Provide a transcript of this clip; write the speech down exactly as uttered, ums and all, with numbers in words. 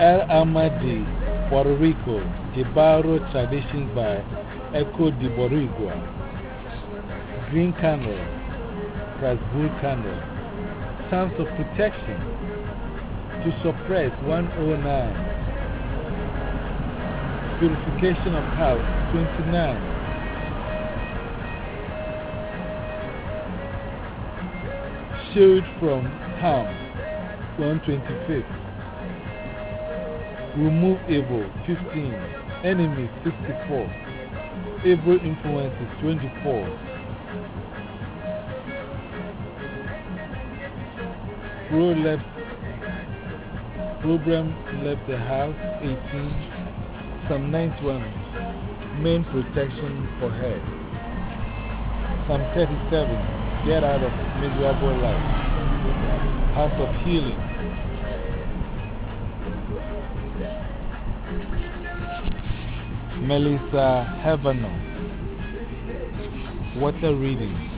El Almadi, Puerto Rico, Jibaro Traditions by Echo de Boricua. Green Candle, Prasboul Candle. Sounds of Protection, To Suppress one oh nine. Purification of House twenty-nine. Shield from Harm one twenty-fifth. Remove Evil fifteen. Enemies sixty-four. Evil Influences twenty-four. Pro left, Program left the house eighteen. Psalm ninety-one. Main protection for her. Psalm thirty-seven. Get out of miserable life. House of Healing. Melissa Havano. Water Readings.